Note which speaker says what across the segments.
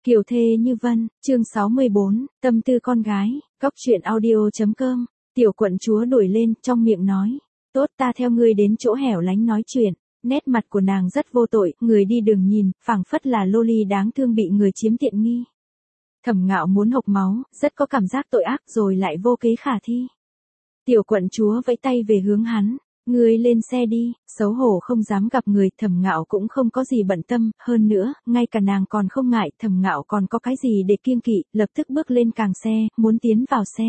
Speaker 1: Kiều thê như vân, chương 64, tâm tư con gái, góc truyện audio.com, tiểu quận chúa đuổi lên, trong miệng nói, tốt ta theo ngươi đến chỗ hẻo lánh nói chuyện, nét mặt của nàng rất vô tội, người đi đường nhìn, phảng phất là loli đáng thương bị người chiếm tiện nghi. Thẩm Ngạo muốn hộc máu, rất có cảm giác tội ác rồi lại vô kế khả thi. Tiểu quận chúa vẫy tay về hướng hắn. Ngươi lên xe đi, xấu hổ không dám gặp người, Thẩm Ngạo cũng không có gì bận tâm, hơn nữa, ngay cả nàng còn không ngại, Thẩm Ngạo còn có cái gì để kiêng kỵ, lập tức bước lên càng xe, muốn tiến vào xe.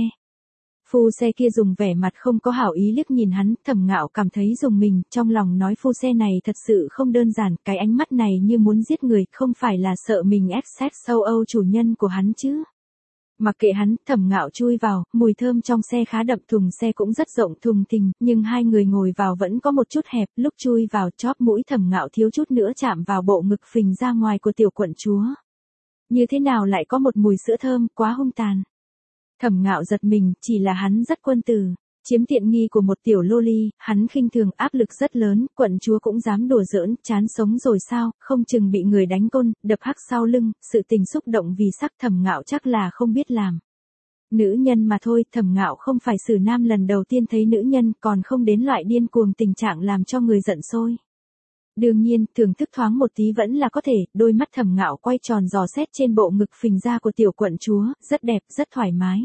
Speaker 1: Phu xe kia dùng vẻ mặt không có hảo ý liếc nhìn hắn, Thẩm Ngạo cảm thấy rùng mình, trong lòng nói phu xe này thật sự không đơn giản, cái ánh mắt này như muốn giết người, không phải là sợ mình ép xét sâu âu chủ nhân của hắn chứ. Mặc kệ hắn, Thẩm Ngạo chui vào, mùi thơm trong xe khá đậm, thùng xe cũng rất rộng thùng thình, nhưng hai người ngồi vào vẫn có một chút hẹp, lúc chui vào chóp mũi Thẩm Ngạo thiếu chút nữa chạm vào bộ ngực phình ra ngoài của tiểu quận chúa. Như thế nào lại có một mùi sữa thơm, quá hung tàn. Thẩm Ngạo giật mình, chỉ là hắn rất quân tử. Chiếm tiện nghi của một tiểu loli, hắn khinh thường, áp lực rất lớn, quận chúa cũng dám đùa giỡn, chán sống rồi sao, không chừng bị người đánh côn, đập hắc sau lưng, sự tình xúc động vì sắc. Thẩm Ngạo chắc là không biết làm. Nữ nhân mà thôi, Thẩm Ngạo không phải xử nam lần đầu tiên thấy nữ nhân, còn không đến loại điên cuồng tình trạng làm cho người giận sôi. Đương nhiên, thưởng thức thoáng một tí vẫn là có thể, đôi mắt Thẩm Ngạo quay tròn dò xét trên bộ ngực phình ra của tiểu quận chúa, rất đẹp, rất thoải mái.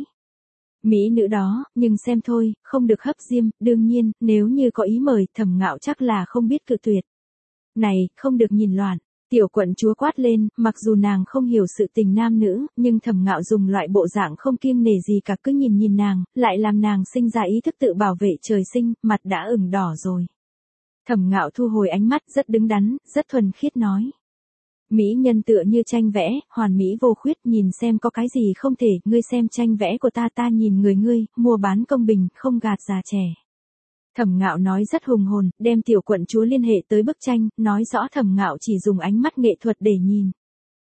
Speaker 1: Mỹ nữ đó, nhưng xem thôi, không được hấp diêm, đương nhiên, nếu như có ý mời, Thẩm Ngạo chắc là không biết cự tuyệt. Này, không được nhìn loạn, tiểu quận chúa quát lên, mặc dù nàng không hiểu sự tình nam nữ, nhưng Thẩm Ngạo dùng loại bộ dạng không kiêng nể gì cả cứ nhìn nhìn nàng, lại làm nàng sinh ra ý thức tự bảo vệ trời sinh, mặt đã ửng đỏ rồi. Thẩm Ngạo thu hồi ánh mắt rất đứng đắn, rất thuần khiết nói. Mỹ nhân tựa như tranh vẽ, hoàn mỹ vô khuyết, nhìn xem có cái gì không thể, ngươi xem tranh vẽ của ta, ta nhìn người ngươi, mua bán công bình, không gạt già trẻ. Thẩm Ngạo nói rất hùng hồn, đem tiểu quận chúa liên hệ tới bức tranh, nói rõ Thẩm Ngạo chỉ dùng ánh mắt nghệ thuật để nhìn.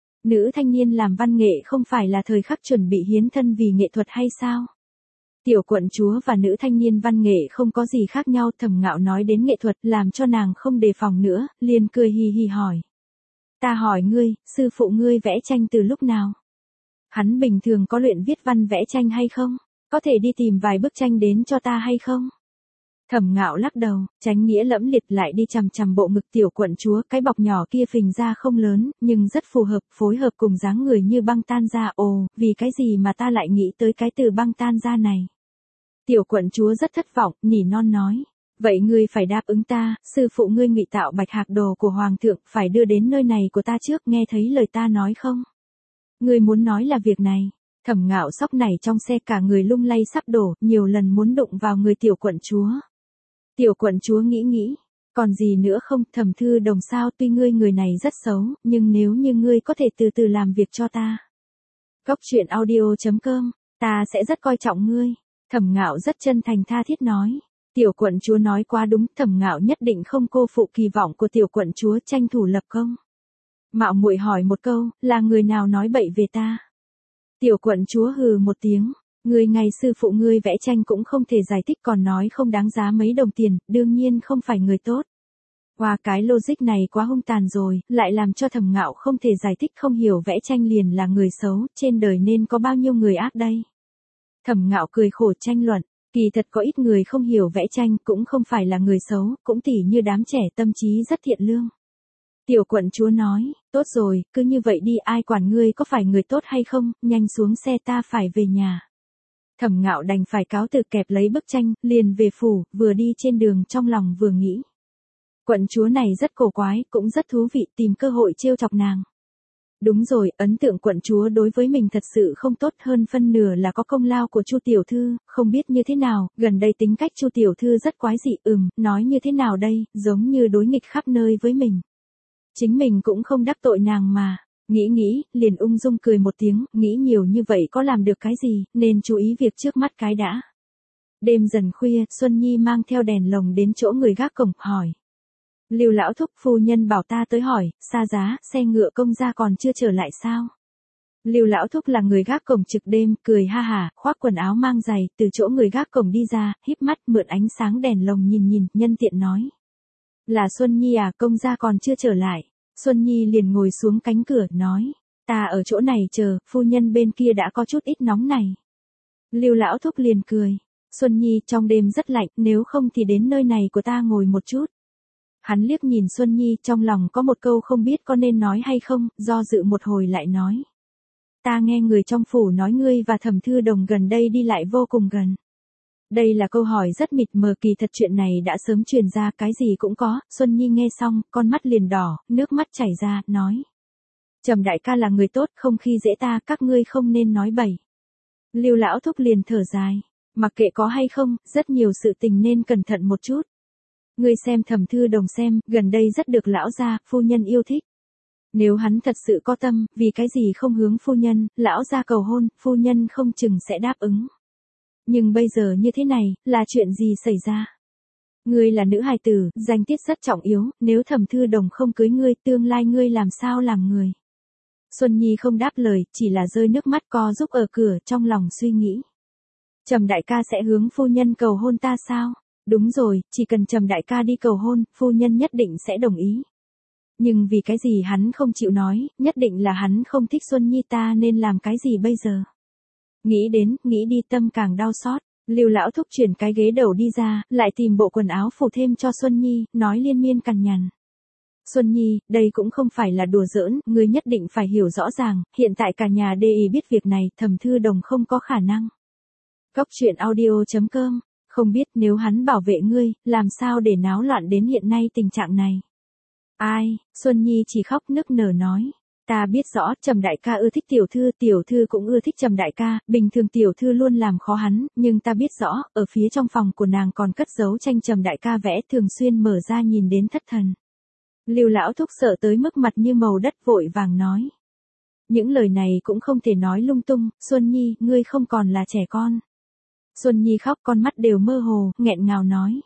Speaker 1: Nữ thanh niên làm văn nghệ không phải là thời khắc chuẩn bị hiến thân vì nghệ thuật hay sao? Tiểu quận chúa và nữ thanh niên văn nghệ không có gì khác nhau, Thẩm Ngạo nói đến nghệ thuật làm cho nàng không đề phòng nữa, liền cười hì hì hỏi. Ta hỏi ngươi, sư phụ ngươi vẽ tranh từ lúc nào? Hắn bình thường có luyện viết văn vẽ tranh hay không? Có thể đi tìm vài bức tranh đến cho ta hay không? Thẩm Ngạo lắc đầu, tránh nghĩa lẫm liệt lại đi chằm chằm bộ ngực tiểu quận chúa, cái bọc nhỏ kia phình ra không lớn, nhưng rất phù hợp, phối hợp cùng dáng người như băng tan ra, ồ, vì cái gì mà ta lại nghĩ tới cái từ băng tan ra này? Tiểu quận chúa rất thất vọng, nỉ non nói. Vậy ngươi phải đáp ứng ta, sư phụ ngươi ngụy tạo bạch hạc đồ của hoàng thượng, phải đưa đến nơi này của ta trước, nghe thấy lời ta nói không? Ngươi muốn nói là việc này. Thẩm Ngạo sóc nảy trong xe, cả người lung lay sắp đổ, nhiều lần muốn đụng vào người tiểu quận chúa. Tiểu quận chúa nghĩ, còn gì nữa không, Thẩm thư đồng sao, tuy ngươi người này rất xấu, nhưng nếu như ngươi có thể từ từ làm việc cho ta. Góc truyện audio.com, ta sẽ rất coi trọng ngươi. Thẩm Ngạo rất chân thành tha thiết nói. Tiểu quận chúa nói quá đúng, Thẩm Ngạo nhất định không cô phụ kỳ vọng của tiểu quận chúa, tranh thủ lập công. Mạo muội hỏi một câu, là người nào nói bậy về ta? Tiểu quận chúa hừ một tiếng, người ngày sư phụ ngươi vẽ tranh cũng không thể giải thích, còn nói không đáng giá mấy đồng tiền, đương nhiên không phải người tốt. Qua cái logic này quá hung tàn rồi, lại làm cho Thẩm Ngạo không thể giải thích, không hiểu vẽ tranh liền là người xấu, trên đời nên có bao nhiêu người ác đây? Thẩm Ngạo cười khổ tranh luận. Kỳ thật có ít người không hiểu vẽ tranh, cũng không phải là người xấu, cũng tỉ như đám trẻ tâm trí rất thiện lương. Tiểu quận chúa nói, tốt rồi, cứ như vậy đi, ai quản ngươi có phải người tốt hay không, nhanh xuống xe, ta phải về nhà. Thẩm Ngạo đành phải cáo từ, kẹp lấy bức tranh, liền về phủ, vừa đi trên đường trong lòng vừa nghĩ. Quận chúa này rất cổ quái, cũng rất thú vị, tìm cơ hội trêu chọc nàng. Đúng rồi, ấn tượng quận chúa đối với mình thật sự không tốt, hơn phân nửa là có công lao của Chu tiểu thư, không biết như thế nào, gần đây tính cách Chu tiểu thư rất quái dị, nói như thế nào đây, giống như đối nghịch khắp nơi với mình. Chính mình cũng không đắc tội nàng mà, nghĩ, liền ung dung cười một tiếng, nghĩ nhiều như vậy có làm được cái gì, nên chú ý việc trước mắt cái đã. Đêm dần khuya, Xuân Nhi mang theo đèn lồng đến chỗ người gác cổng, hỏi. Lưu lão thúc, phu nhân bảo ta tới hỏi, xa giá, xe ngựa công gia còn chưa trở lại sao? Lưu lão thúc là người gác cổng trực đêm, cười ha hả, khoác quần áo mang giày, từ chỗ người gác cổng đi ra, híp mắt mượn ánh sáng đèn lồng nhìn, nhân tiện nói. Là Xuân Nhi à, công gia còn chưa trở lại. Xuân Nhi liền ngồi xuống cánh cửa, nói. Ta ở chỗ này chờ, phu nhân bên kia đã có chút ít nóng này. Lưu lão thúc liền cười. Xuân Nhi, trong đêm rất lạnh, nếu không thì đến nơi này của ta ngồi một chút. Hắn liếc nhìn Xuân Nhi, trong lòng có một câu không biết có nên nói hay không, do dự một hồi lại nói. Ta nghe người trong phủ nói ngươi và Thẩm Thư Đồng gần đây đi lại vô cùng gần. Đây là câu hỏi rất mịt mờ, kỳ thật chuyện này đã sớm truyền ra, cái gì cũng có. Xuân Nhi nghe xong, con mắt liền đỏ, nước mắt chảy ra, nói. Trầm đại ca là người tốt, không khi dễ ta, các ngươi không nên nói bậy. Lưu lão thúc liền thở dài. Mặc kệ có hay không, rất nhiều sự tình nên cẩn thận một chút. Ngươi xem Thẩm Thư Đồng xem, gần đây rất được lão gia, phu nhân yêu thích. Nếu hắn thật sự có tâm, vì cái gì không hướng phu nhân, lão gia cầu hôn, phu nhân không chừng sẽ đáp ứng. Nhưng bây giờ như thế này, là chuyện gì xảy ra? Ngươi là nữ hài tử, danh tiết rất trọng yếu, nếu Thẩm Thư Đồng không cưới ngươi, tương lai ngươi làm sao làm người? Xuân Nhi không đáp lời, chỉ là rơi nước mắt co giúp ở cửa, trong lòng suy nghĩ. Trầm đại ca sẽ hướng phu nhân cầu hôn ta sao? Đúng rồi, chỉ cần Trầm đại ca đi cầu hôn, phu nhân nhất định sẽ đồng ý. Nhưng vì cái gì hắn không chịu nói, nhất định là hắn không thích Xuân Nhi, ta nên làm cái gì bây giờ? Nghĩ đến, nghĩ đi tâm càng đau xót. Lưu lão thúc chuyển cái ghế đầu đi ra, lại tìm bộ quần áo phủ thêm cho Xuân Nhi, nói liên miên cằn nhằn. Xuân Nhi, đây cũng không phải là đùa giỡn, ngươi nhất định phải hiểu rõ ràng, hiện tại cả nhà đê ý biết việc này, Thẩm Thư Đồng không có khả năng. Góc truyện audio.com, không biết nếu hắn bảo vệ ngươi, làm sao để náo loạn đến hiện nay tình trạng này. Ai, Xuân Nhi chỉ khóc nức nở nói. Ta biết rõ, Trầm đại ca ưa thích tiểu thư cũng ưa thích Trầm đại ca, bình thường tiểu thư luôn làm khó hắn, nhưng ta biết rõ, ở phía trong phòng của nàng còn cất giấu tranh Trầm đại ca vẽ, thường xuyên mở ra nhìn đến thất thần. Lưu lão thúc sợ tới mức mặt như màu đất, vội vàng nói. Những lời này cũng không thể nói lung tung, Xuân Nhi, ngươi không còn là trẻ con. Xuân Nhi khóc, con mắt đều mơ hồ, nghẹn ngào nói.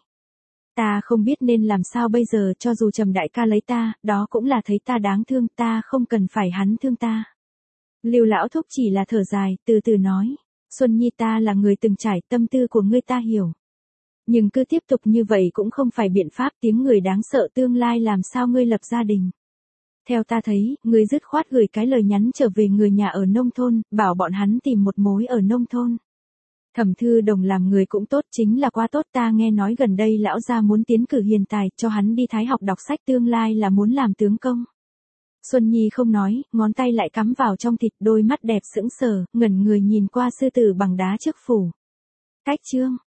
Speaker 1: Ta không biết nên làm sao bây giờ, cho dù Trầm đại ca lấy ta, đó cũng là thấy ta đáng thương, ta không cần phải hắn thương ta. Lưu lão thúc chỉ là thở dài, từ từ nói. Xuân Nhi, ta là người từng trải, tâm tư của ngươi ta hiểu. Nhưng cứ tiếp tục như vậy cũng không phải biện pháp, tiếng người đáng sợ, tương lai làm sao ngươi lập gia đình. Theo ta thấy, ngươi dứt khoát gửi cái lời nhắn trở về người nhà ở nông thôn, bảo bọn hắn tìm một mối ở nông thôn. Thẩm Thư Đồng làm người cũng tốt, chính là quá tốt, ta nghe nói gần đây lão gia muốn tiến cử hiền tài, cho hắn đi Thái học đọc sách, tương lai là muốn làm tướng công. Xuân Nhi không nói, ngón tay lại cắm vào trong thịt, đôi mắt đẹp sững sờ, ngẩn người nhìn qua sư tử bằng đá trước phủ. Cách chương